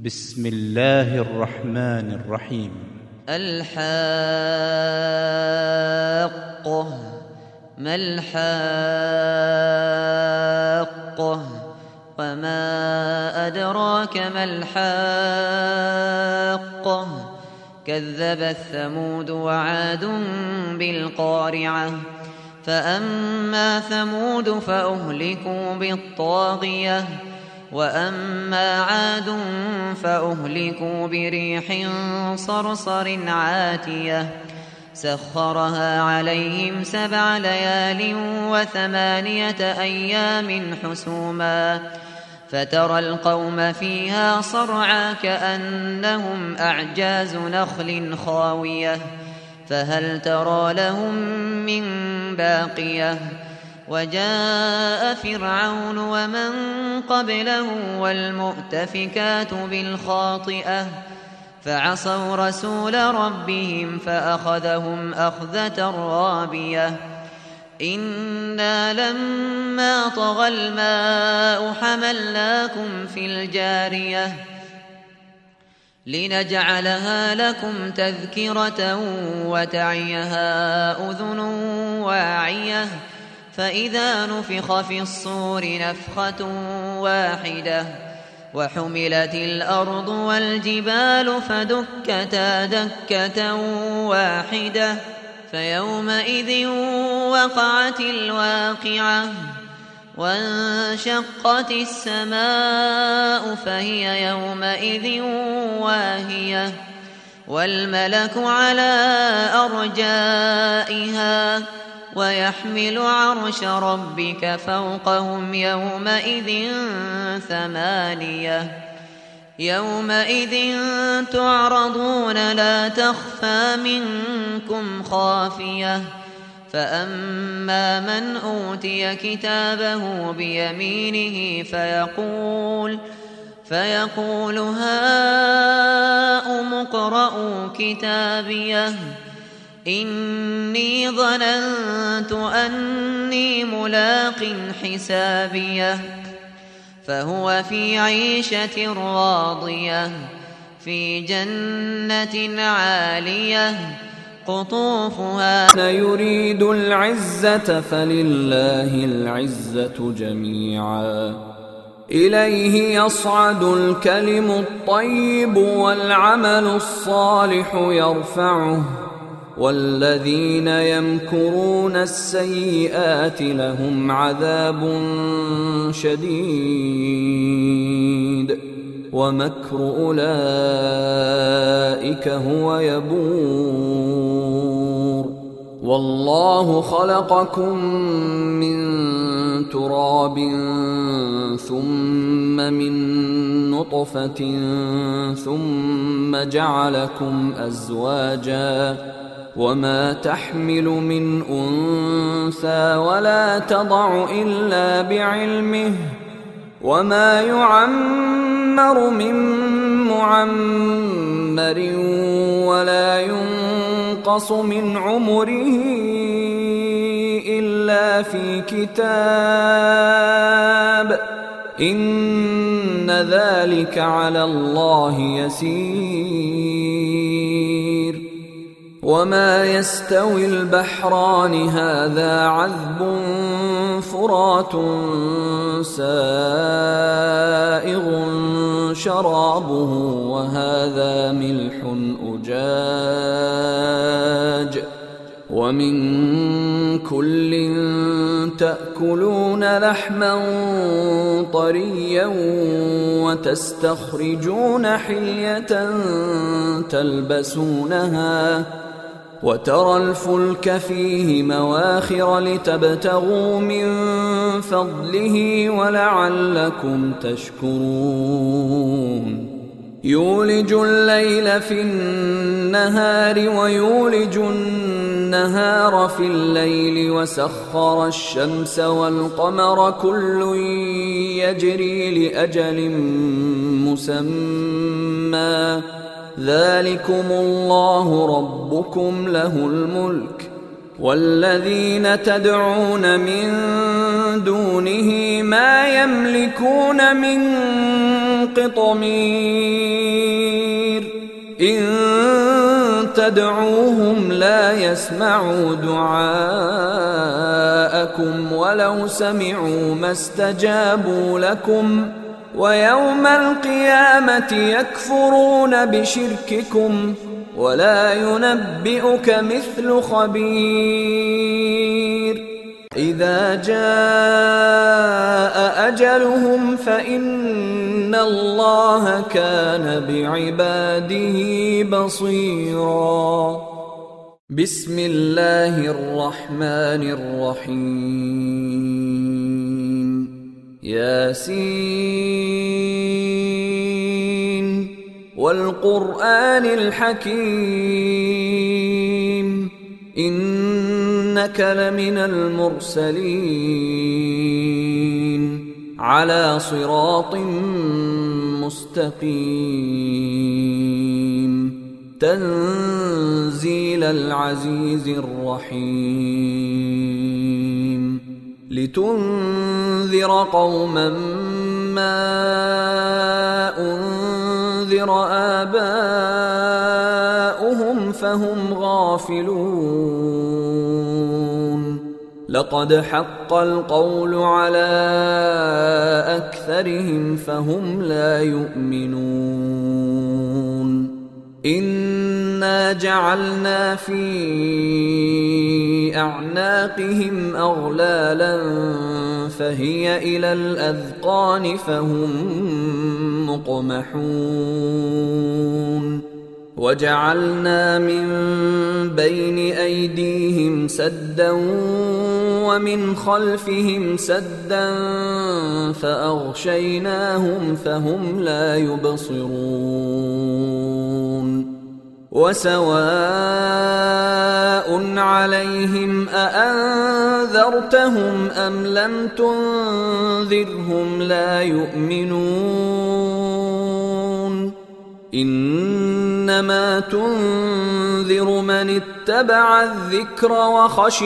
بسم الله الرحمن الرحيم. الحاقة. ما الحاقة؟ وما أدراك ما الحاقة؟ كذبت ثمود وعاد بالقارعة. فأما ثمود فأهلكوا بالطاغية، وأما عاد فأهلكوا بريح صرصر عاتية سخرها عليهم 7 ليال و8 أيام حسوما، فترى القوم فيها صرعى كأنهم أعجاز نخل خاوية، فهل ترى لهم من باقية؟ وجاء فرعون ومن قبله والمؤتفكات بالخاطئة، فعصوا رسول ربهم فأخذهم أخذة رابية. إنا لما طغى الماء حملناكم في الجارية لنجعلها لكم تذكرة وتعيها أذن واعية، فإذا نفخ في الصور نفخة واحدة وحملت الأرض والجبال فدكتا دكة واحدة، فيومئذ وقعت الواقعة، وانشقت السماء فهي يومئذ واهية، والملك على أرجائها، ويحمل عرش ربك فوقهم يومئذ 8. يومئذ تعرضون لا تخفى منكم خافية، فأما من أوتي كتابه بيمينه فيقول هاؤم اقرءوا كتابيه إني ظننت أني ملاق حسابيه، فهو في عيشة راضية في جنة عالية قطوفها. يريد العزة فلله العزة جميعا، إليه يصعد الكلم الطيب والعمل الصالح يرفعه، والذين يمكرون السيئات لهم عذاب شديد، ومكر أولئك هو يبور. والله خلقكم من تراب ثم من نطفة ثم جعلكم أزواجا، وما تحمل من أنثى ولا تضع إلا بعلمه، وما يعمر من معمر ولا ينقص من عمره إلا في كتاب، إن ذلك على الله يسير. وما يستوي البحران هذا عذب فرات سائغ شرابه وهذا ملح أجاج، ومن كل تأكلون لحما طريا وتستخرجون حلية تلبسونها، وترى الفلك فيه مواخر لتبتغوا من فضله ولعلكم تشكرون. يولج الليل في النهار ويولج النهار في الليل، وسخر الشمس والقمر كل يجري لأجل مسمى، ذلكم الله ربكم له الملك، والذين تدعون من دونه ما يملكون من قطمير إن تدعوهم لا يسمعوا دعاءكم ولو سمعوا ما استجابوا لكم ويوم القيامة يكفرون بشرككم ولا ينبئك مثل خبير إذا جاء أجلهم فإن الله كان بعباده بصيرا. بسم الله الرحمن الرحيم. ياسين والقرآن الحكيم إنك لمن المرسلين على صراط مستقيم تنزيل العزيز الرحيم لتنذر قوما ما أنذر آباؤهم فهم غافلون لقد حق القول على أكثرهم فهم لا يؤمنون إنا جعلنا في أعناقهم أغلالا فهي إلى الأذقان فهم مقمحون وجعلنا من بين أيديهم سدا ومن خلفهم سدا فأغشيناهم فهم لا يبصرون وسواء عليهم أأنذرتهم أم لم تنذرهم لا يؤمنون إنما تنذر من اتبع الذكر وخشي